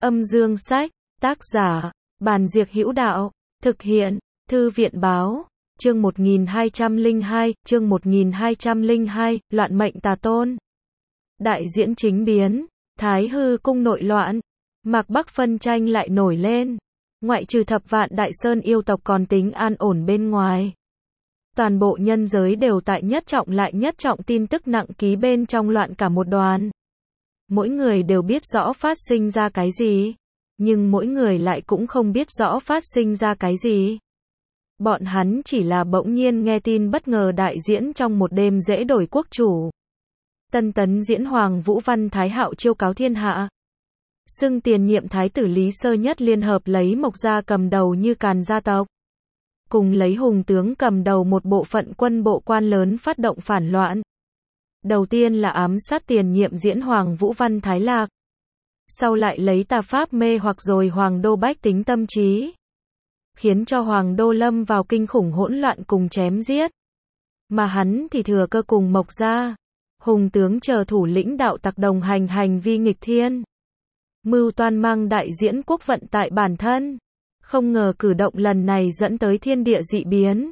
Âm dương sách, tác giả, Bàn Diệc Hữu Đạo, thực hiện, Thư viện Báo, chương 1202, loạn mệnh tà tôn. Đại diễn chính biến, Thái Hư cung nội loạn, Mạc Bắc phân tranh lại nổi lên. Ngoại trừ Thập Vạn Đại Sơn yêu tộc còn tính an ổn bên ngoài. Toàn bộ nhân giới đều tại nhất trọng lại nhất trọng tin tức nặng ký bên trong loạn cả một đoàn. Mỗi người đều biết rõ phát sinh ra cái gì, nhưng mỗi người lại cũng không biết rõ phát sinh ra cái gì. Bọn hắn chỉ là bỗng nhiên nghe tin bất ngờ đại diễn trong một đêm dễ đổi quốc chủ. Tân tấn diễn hoàng Vũ Văn Thái Hạo chiêu cáo thiên hạ. Xưng tiền nhiệm thái tử Lý Sơ Nhất liên hợp lấy Mộc gia cầm đầu như Càn gia tộc, cùng lấy Hùng tướng cầm đầu một bộ phận quân bộ quan lớn phát động phản loạn. Đầu tiên là ám sát tiền nhiệm diễn hoàng Vũ Văn Thái Lạc. Sau lại lấy tà pháp mê hoặc rồi hoàng đô bách tính tâm trí, khiến cho hoàng đô lâm vào kinh khủng hỗn loạn cùng chém giết. Mà hắn thì thừa cơ cùng Mộc gia, Hùng tướng chờ thủ lĩnh đạo tặc đồng hành vi nghịch thiên. Mưu toan mang đại diễn quốc vận tại bản thân. Không ngờ cử động lần này dẫn tới thiên địa dị biến.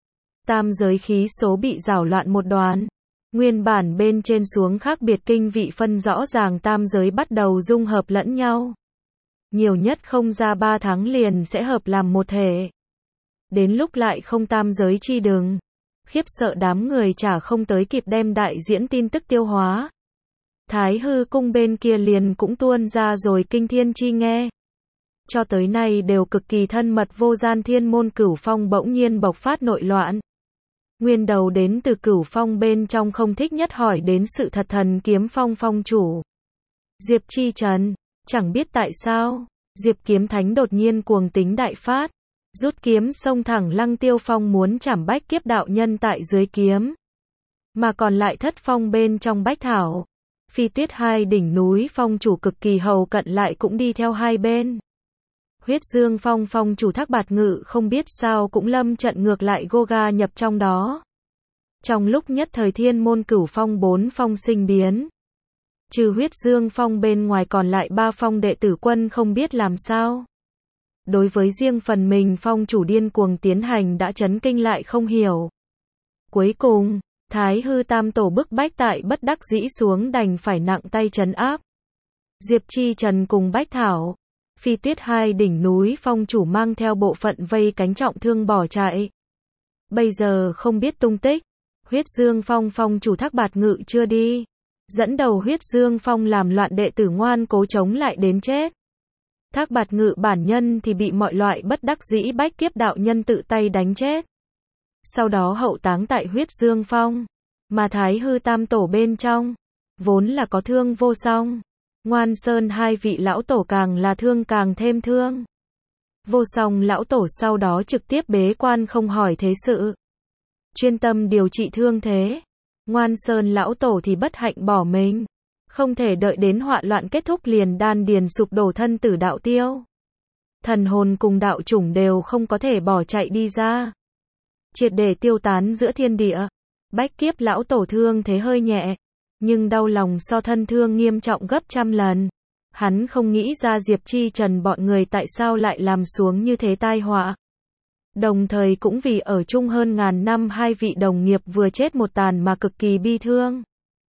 Tam giới khí số bị rảo loạn một đoàn. Nguyên bản bên trên xuống khác biệt kinh vị phân rõ ràng tam giới bắt đầu dung hợp lẫn nhau. Nhiều nhất không ra 3 tháng liền sẽ hợp làm một thể. Đến lúc lại không tam giới chi đừng. Khiếp sợ đám người chả không tới kịp đem đại diễn tin tức tiêu hóa. Thái Hư cung bên kia liền cũng tuôn ra rồi kinh thiên chi nghe. Cho tới nay đều cực kỳ thân mật vô gian thiên môn Cửu Phong bỗng nhiên bộc phát nội loạn. Nguyên đầu đến từ Cửu Phong bên trong không thích nhất hỏi đến sự thật thần kiếm phong phong chủ Diệp Chi Trần. Chẳng biết tại sao, Diệp kiếm thánh đột nhiên cuồng tính đại phát, rút kiếm xông thẳng Lăng Tiêu Phong muốn chảm Bách Kiếp đạo nhân tại dưới kiếm. Mà còn lại Thất Phong bên trong Bách Thảo, Phi Tuyết hai đỉnh núi phong chủ cực kỳ hầu cận lại cũng đi theo hai bên. Huyết Dương Phong phong chủ Thác Bạt Ngự không biết sao cũng lâm trận ngược lại Goga nhập trong đó. Trong lúc nhất thời thiên môn Cửu Phong 4 phong sinh biến. Trừ Huyết Dương Phong bên ngoài còn lại 3 phong đệ tử quân không biết làm sao. Đối với riêng phần mình phong chủ điên cuồng tiến hành đã chấn kinh lại không hiểu. Cuối cùng, Thái Hư tam tổ bức bách tại bất đắc dĩ xuống đành phải nặng tay trấn áp. Diệp Chi Trần cùng Bách Thảo, Phi Tuyết hai đỉnh núi phong chủ mang theo bộ phận vây cánh trọng thương bỏ chạy. Bây giờ không biết tung tích. Huyết Dương Phong phong chủ Thác Bạt Ngự chưa đi. Dẫn đầu Huyết Dương Phong làm loạn đệ tử ngoan cố chống lại đến chết. Thác Bạt Ngự bản nhân thì bị mọi loại bất đắc dĩ Bách Kiếp đạo nhân tự tay đánh chết. Sau đó hậu táng tại Huyết Dương Phong. Mà Thái Hư tam tổ bên trong, vốn là có thương vô song. Ngoan Sơn hai vị lão tổ càng là thương càng thêm thương. Vô song lão tổ sau đó trực tiếp bế quan không hỏi thế sự, chuyên tâm điều trị thương thế. Ngoan Sơn lão tổ thì bất hạnh bỏ mình. Không thể đợi đến họa loạn kết thúc liền đan điền sụp đổ thân tử đạo tiêu. Thần hồn cùng đạo chủng đều không có thể bỏ chạy đi ra. Triệt để tiêu tán giữa thiên địa. Bách Kiếp lão tổ thương thế hơi nhẹ, nhưng đau lòng so thân thương nghiêm trọng gấp trăm lần. Hắn không nghĩ ra Diệp Chi Trần bọn người tại sao lại làm xuống như thế tai họa. Đồng thời cũng vì ở chung hơn ngàn năm hai vị đồng nghiệp vừa chết một tàn mà cực kỳ bi thương.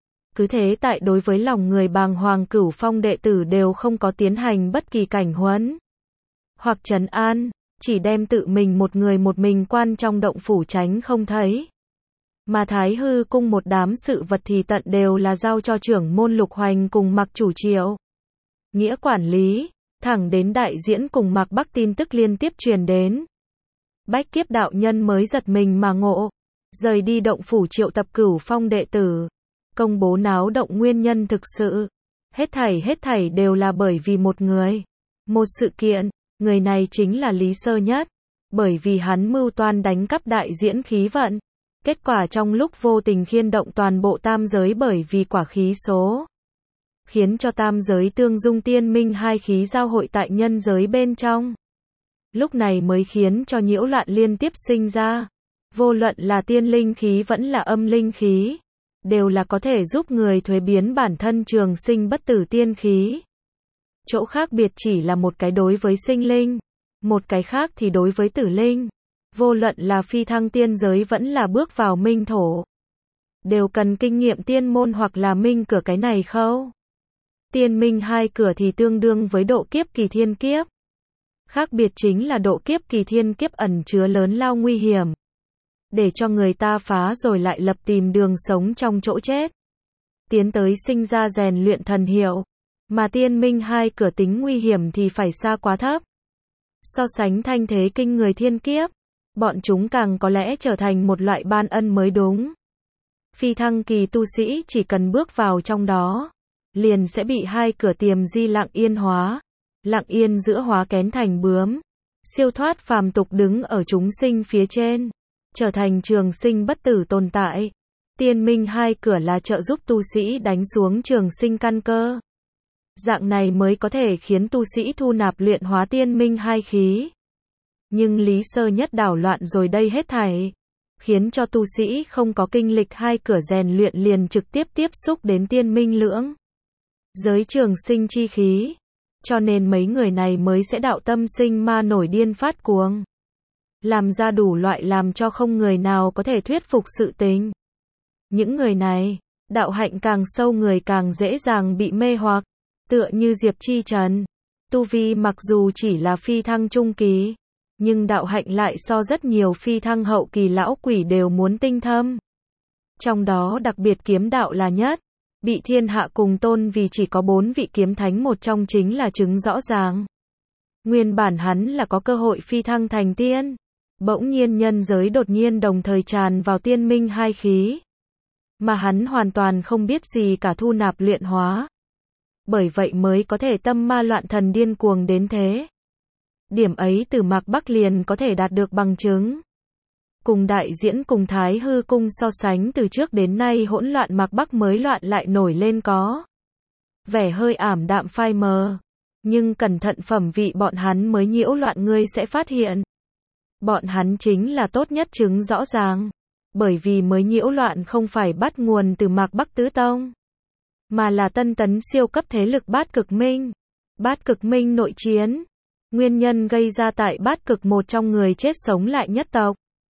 Cứ thế tại đối với lòng người bàng hoàng Cửu Phong đệ tử đều không có tiến hành bất kỳ cảnh huấn hoặc trấn an, chỉ đem tự mình một mình quan trong động phủ tránh không thấy. Mà Thái Hư cung một đám sự vật thì tận đều là giao cho trưởng môn Lục Hoành cùng Mạc chủ Triệu Nghĩa quản lý, thẳng đến đại diễn cùng Mạc Bắc tin tức liên tiếp truyền đến. Bách Kiếp đạo nhân mới giật mình mà ngộ, rời đi động phủ triệu tập Cửu Phong đệ tử, công bố náo động nguyên nhân thực sự. Hết thảy đều là bởi vì một người, một sự kiện, người này chính là Lý Sơ Nhất. Bởi vì hắn mưu toan đánh cắp đại diễn khí vận. Kết quả trong lúc vô tình khiên động toàn bộ tam giới bởi vì quả khí số, khiến cho tam giới tương dung tiên minh hai khí giao hội tại nhân giới bên trong. Lúc này mới khiến cho nhiễu loạn liên tiếp sinh ra. Vô luận là tiên linh khí vẫn là âm linh khí, đều là có thể giúp người thuế biến bản thân trường sinh bất tử tiên khí. Chỗ khác biệt chỉ là một cái đối với sinh linh, một cái khác thì đối với tử linh. Vô luận là phi thăng tiên giới vẫn là bước vào minh thổ, đều cần kinh nghiệm tiên môn hoặc là minh cửa cái này khâu. Tiên minh hai cửa thì tương đương với độ kiếp kỳ thiên kiếp. Khác biệt chính là độ kiếp kỳ thiên kiếp ẩn chứa lớn lao nguy hiểm, để cho người ta phá rồi lại lập tìm đường sống trong chỗ chết, tiến tới sinh ra rèn luyện thần hiệu. Mà tiên minh hai cửa tính nguy hiểm thì phải xa quá thấp. So sánh thanh thế kinh người thiên kiếp, bọn chúng càng có lẽ trở thành một loại ban ân mới đúng. Phi thăng kỳ tu sĩ chỉ cần bước vào trong đó, liền sẽ bị hai cửa tiềm di lặng yên hóa, lặng yên giữa hóa kén thành bướm, siêu thoát phàm tục đứng ở chúng sinh phía trên, trở thành trường sinh bất tử tồn tại. Tiên minh hai cửa là trợ giúp tu sĩ đánh xuống trường sinh căn cơ. Dạng này mới có thể khiến tu sĩ thu nạp luyện hóa tiên minh hai khí. Nhưng Lý Sơ Nhất đảo loạn rồi đây hết thảy, khiến cho tu sĩ không có kinh lịch hai cửa rèn luyện liền trực tiếp tiếp xúc đến tiên minh lưỡng giới trường sinh chi khí. Cho nên mấy người này mới sẽ đạo tâm sinh ma nổi điên phát cuồng, làm ra đủ loại làm cho không người nào có thể thuyết phục sự tình. Những người này, đạo hạnh càng sâu người càng dễ dàng bị mê hoặc, tựa như Diệp Chi Trần. Tu vi mặc dù chỉ là phi thăng trung kỳ, nhưng đạo hạnh lại so rất nhiều phi thăng hậu kỳ lão quỷ đều muốn tinh thâm. Trong đó đặc biệt kiếm đạo là nhất, bị thiên hạ cùng tôn vì chỉ có 4 vị kiếm thánh, một trong chính là chứng rõ ràng. Nguyên bản hắn là có cơ hội phi thăng thành tiên, bỗng nhiên nhân giới đột nhiên đồng thời tràn vào tiên minh hai khí, mà hắn hoàn toàn không biết gì cả thu nạp luyện hóa. Bởi vậy mới có thể tâm ma loạn thần điên cuồng đến thế. Điểm ấy từ Mạc Bắc liền có thể đạt được bằng chứng. Cùng đại diễn cùng Thái Hư cung so sánh, từ trước đến nay hỗn loạn Mạc Bắc mới loạn lại nổi lên có vẻ hơi ảm đạm phai mờ. Nhưng cẩn thận phẩm vị bọn hắn mới nhiễu loạn, ngươi sẽ phát hiện bọn hắn chính là tốt nhất chứng rõ ràng. Bởi vì mới nhiễu loạn không phải bắt nguồn từ Mạc Bắc Tứ Tông, mà là tân tấn siêu cấp thế lực Bát Cực Minh. Bát Cực Minh nội chiến, nguyên nhân gây ra tại Bát Cực một trong người chết sống lại nhất tộc.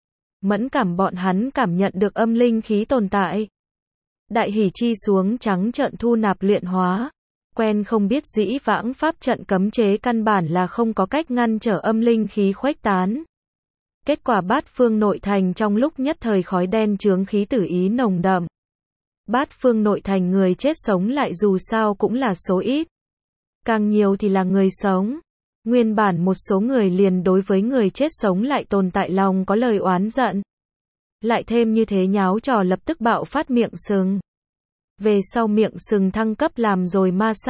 Mẫn cảm bọn hắn cảm nhận được âm linh khí tồn tại. Đại hỉ chi xuống trắng trợn thu nạp luyện hóa. Quen không biết dĩ vãng pháp trận cấm chế căn bản là không có cách ngăn trở âm linh khí khuếch tán. Kết quả Bát Phương nội thành trong lúc nhất thời khói đen chướng khí tử ý nồng đậm. Bát Phương nội thành người chết sống lại dù sao cũng là số ít, càng nhiều thì là người sống. Nguyên bản một số người liền đối với người chết sống lại tồn tại lòng có lời oán giận. Lại thêm như thế nháo trò lập tức bạo phát miệng sừng. Về sau miệng sừng thăng cấp làm rồi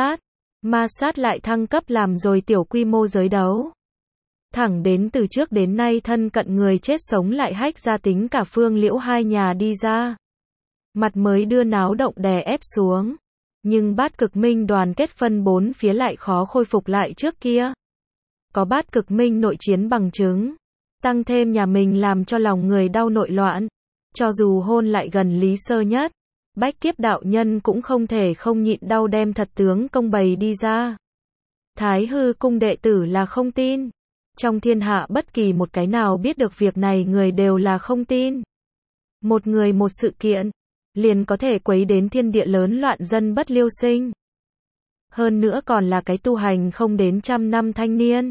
ma sát lại thăng cấp làm rồi tiểu quy mô giới đấu. Thẳng đến từ trước đến nay thân cận người chết sống lại hách ra tính cả Phương Liễu hai nhà đi ra. Mặt mới đưa náo động đè ép xuống. Nhưng Bát Cực Minh đoàn kết phân 4 phía lại khó khôi phục lại trước kia. Có Bát Cực Minh nội chiến bằng chứng, tăng thêm nhà mình làm cho lòng người đau nội loạn. Cho dù hôn lại gần Lý Sơ Nhất, Bách Kiếp đạo nhân cũng không thể không nhịn đau đem thật tướng công bày đi ra. Thái Hư cung đệ tử là không tin. Trong thiên hạ bất kỳ một cái nào biết được việc này người đều là không tin. Một người một sự kiện, liền có thể quấy đến thiên địa lớn loạn dân bất liêu sinh. Hơn nữa còn là cái tu hành không đến 100 năm thanh niên.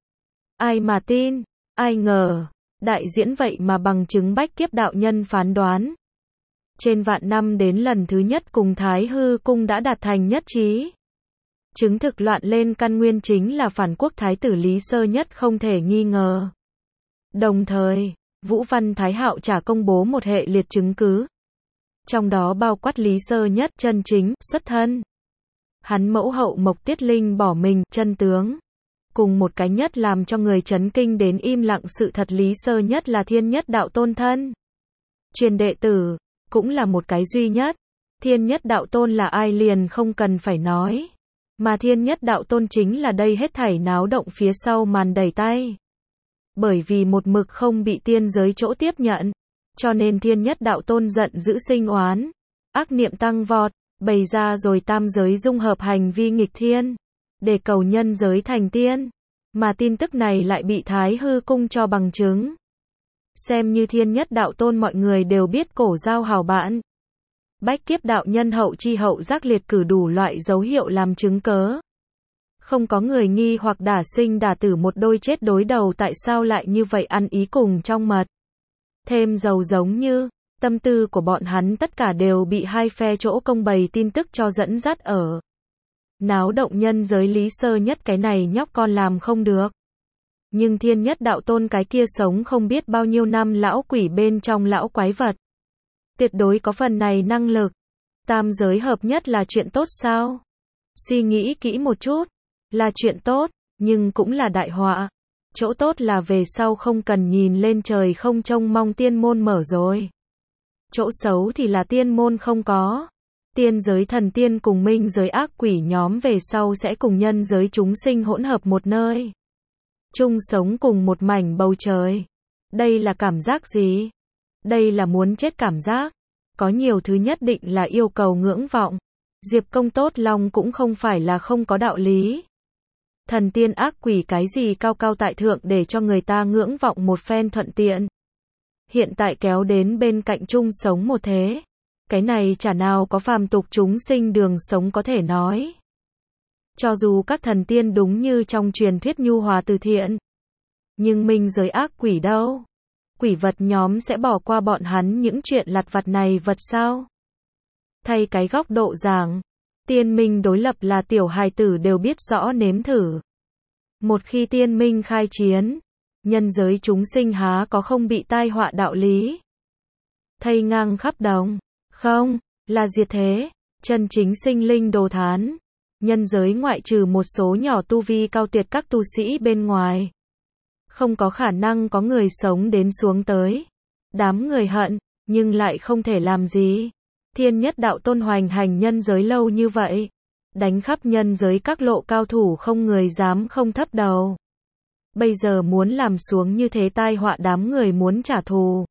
Ai mà tin, ai ngờ, đại diễn vậy mà bằng chứng Bách Kiếp đạo nhân phán đoán. Trên vạn năm đến lần thứ nhất cùng Thái Hư cung đã đạt thành nhất trí. Chứng thực loạn lên căn nguyên chính là phản quốc thái tử Lý Sơ Nhất không thể nghi ngờ. Đồng thời, Vũ Văn Thái Hạo trả công bố một hệ liệt chứng cứ. Trong đó bao quát Lý Sơ Nhất chân chính, xuất thân. Hắn mẫu hậu Mộc Tiết Linh bỏ mình, chân tướng. Cùng một cái nhất làm cho người chấn kinh đến im lặng sự thật, Lý Sơ Nhất là Thiên Nhất đạo tôn thân. Truyền đệ tử, cũng là một cái duy nhất. Thiên Nhất đạo tôn là ai liền không cần phải nói. Mà Thiên Nhất đạo tôn chính là đây hết thảy náo động phía sau màn đẩy tay. Bởi vì một mực không bị tiên giới chỗ tiếp nhận, cho nên Thiên Nhất đạo tôn giận dữ sinh oán, ác niệm tăng vọt, bày ra rồi tam giới dung hợp hành vi nghịch thiên. để cầu nhân giới thành tiên. Mà tin tức này lại bị Thái Hư Cung cho bằng chứng. Xem như Thiên Nhất Đạo Tôn mọi người đều biết cổ giao hảo bản. Bách Kiếp đạo nhân hậu chi hậu giác liệt cử đủ loại dấu hiệu làm chứng cớ. Không có người nghi hoặc đả sinh đả tử một đôi chết đối đầu tại sao lại như vậy ăn ý cùng trong mật. Thêm dầu giống như, tâm tư của bọn hắn tất cả đều bị hai phe chỗ công bày tin tức cho dẫn dắt ở. Náo động nhân giới Lý Sơ Nhất cái này nhóc con làm không được. Nhưng Thiên Nhất Đạo Tôn cái kia sống không biết bao nhiêu năm lão quỷ bên trong lão quái vật. Tuyệt đối có phần này năng lực. Tam giới hợp nhất là chuyện tốt sao? Suy nghĩ kỹ một chút. Là chuyện tốt, nhưng cũng là đại họa. Chỗ tốt là về sau không cần nhìn lên trời không trông mong tiên môn mở rồi. Chỗ xấu thì là tiên môn không có. Tiên giới thần tiên cùng minh giới ác quỷ nhóm về sau sẽ cùng nhân giới chúng sinh hỗn hợp một nơi. Chung sống cùng một mảnh bầu trời. Đây là cảm giác gì? Đây là muốn chết cảm giác. Có nhiều thứ nhất định là yêu cầu ngưỡng vọng. Diệp Công Tốt Long cũng không phải là không có đạo lý. Thần tiên ác quỷ cái gì cao cao tại thượng để cho người ta ngưỡng vọng một phen thuận tiện. Hiện tại kéo đến bên cạnh chung sống một thế. Cái này chả nào có phàm tục chúng sinh đường sống có thể nói. Cho dù các thần tiên đúng như trong truyền thuyết nhu hòa từ thiện. Nhưng minh giới ác quỷ đâu? Quỷ vật nhóm sẽ bỏ qua bọn hắn những chuyện lặt vặt này vật sao? Thay cái góc độ giảng, tiên minh đối lập là tiểu hài tử đều biết rõ nếm thử. Một khi tiên minh khai chiến, nhân giới chúng sinh há có không bị tai họa đạo lý. Thây ngang khắp đồng, không, là diệt thế, chân chính sinh linh đồ thán. Nhân giới ngoại trừ một số nhỏ tu vi cao tuyệt các tu sĩ bên ngoài. Không có khả năng có người sống đến xuống tới. Đám người hận, nhưng lại không thể làm gì. Thiên Nhất Đạo Tôn hoành hành nhân giới lâu như vậy. Đánh khắp nhân giới các lộ cao thủ không người dám không thấp đầu. Bây giờ muốn làm xuống như thế tai họa đám người muốn trả thù.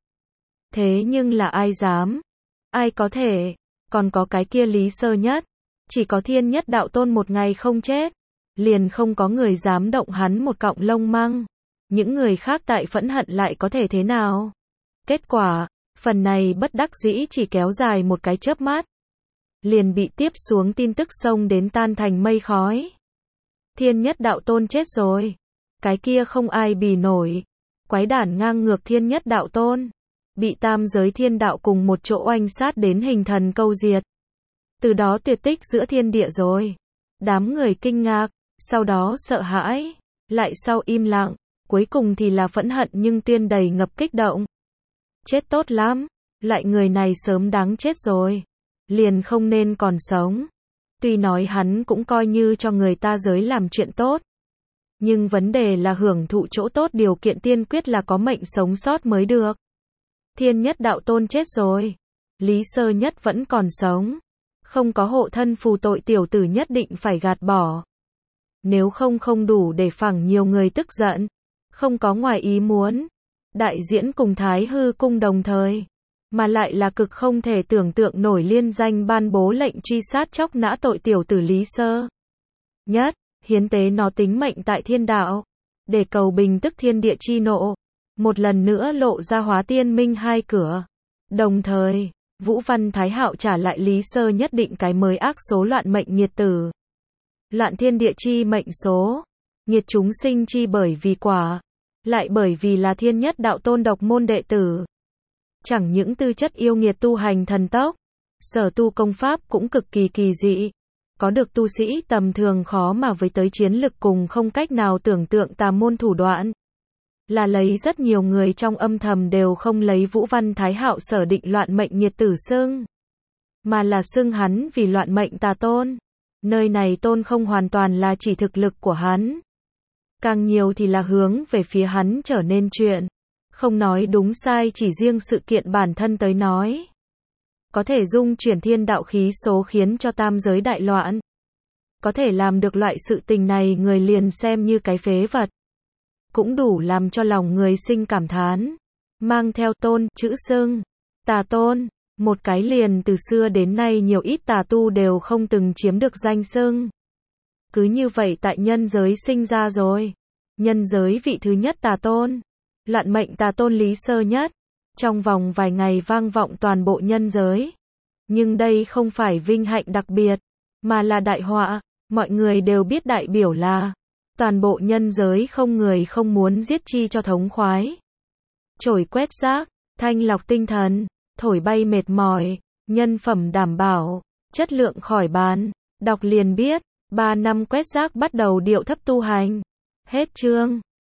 Thế nhưng là ai dám? Ai có thể? Còn có cái kia Lý Sơ Nhất. Chỉ có Thiên Nhất Đạo Tôn một ngày không chết. Liền không có người dám động hắn một cọng lông măng. Những người khác tại phẫn hận lại có thể thế nào? Kết quả, phần này bất đắc dĩ chỉ kéo dài một cái chớp mắt. Liền bị tiếp xuống tin tức xông đến tan thành mây khói. Thiên Nhất Đạo Tôn chết rồi. Cái kia không ai bì nổi. Quái đản ngang ngược Thiên Nhất Đạo Tôn. Bị tam giới thiên đạo cùng một chỗ oanh sát đến hình thần câu diệt. Từ đó tuyệt tích giữa thiên địa rồi. Đám người kinh ngạc, sau đó sợ hãi, lại sau im lặng, cuối cùng thì là phẫn hận nhưng tuyên đầy ngập kích động. Chết tốt lắm, loại người này sớm đáng chết rồi. Liền không nên còn sống. Tuy nói hắn cũng coi như cho người ta giới làm chuyện tốt. Nhưng vấn đề là hưởng thụ chỗ tốt điều kiện tiên quyết là có mệnh sống sót mới được. Thiên Nhất Đạo Tôn chết rồi. Lý Sơ Nhất vẫn còn sống. Không có hộ thân phù tội tiểu tử nhất định phải gạt bỏ. Nếu không không đủ để phẳng nhiều người tức giận. Không có ngoài ý muốn. Đại diễn cùng Thái Hư Cung đồng thời. Mà lại là cực không thể tưởng tượng nổi liên danh ban bố lệnh truy sát chóc nã tội tiểu tử Lý Sơ Nhất. Hiến tế nó tính mệnh tại thiên đạo. Để cầu bình tức thiên địa chi nộ. Một lần nữa lộ ra hóa tiên minh hai cửa. Đồng thời, Vũ Văn Thái Hạo trả lại Lý Sơ Nhất định cái mới ác số loạn mệnh nghiệt tử. Loạn thiên địa chi mệnh số. Nghiệt chúng sinh chi bởi vì quả. Lại bởi vì là Thiên Nhất Đạo Tôn độc môn đệ tử. Chẳng những tư chất yêu nghiệt tu hành thần tốc. Sở tu công pháp cũng cực kỳ kỳ dị. Có được tu sĩ tầm thường khó mà với tới chiến lực cùng không cách nào tưởng tượng tà môn thủ đoạn. Là lấy rất nhiều người trong âm thầm đều không lấy Vũ Văn Thái Hạo sở định loạn mệnh nghiệt tử xưng. Mà là xưng hắn vì loạn mệnh tà tôn. Nơi này tôn không hoàn toàn là chỉ thực lực của hắn. Càng nhiều thì là hướng về phía hắn trở nên chuyện. Không nói đúng sai chỉ riêng sự kiện bản thân tới nói. Có thể dung chuyển thiên đạo khí số khiến cho tam giới đại loạn. Có thể làm được loại sự tình này người liền xem như cái phế vật. Cũng đủ làm cho lòng người sinh cảm thán. Mang theo tôn, chữ xưng. Tà tôn. Một cái liền từ xưa đến nay nhiều ít tà tu đều không từng chiếm được danh xưng. Cứ như vậy tại nhân giới sinh ra rồi. Nhân giới vị thứ nhất Tà Tôn. Loạn mệnh Tà Tôn Lý Sơ Nhất. Trong vòng vài ngày vang vọng toàn bộ nhân giới. Nhưng đây không phải vinh hạnh đặc biệt, mà là đại họa. Mọi người đều biết đại biểu là toàn bộ nhân giới không người không muốn giết chi cho thống khoái. Trổi quét rác, thanh lọc tinh thần, thổi bay mệt mỏi, nhân phẩm đảm bảo, chất lượng khỏi bàn. Đọc liền biết, 3 năm quét rác bắt đầu điệu thấp tu hành. Hết chương.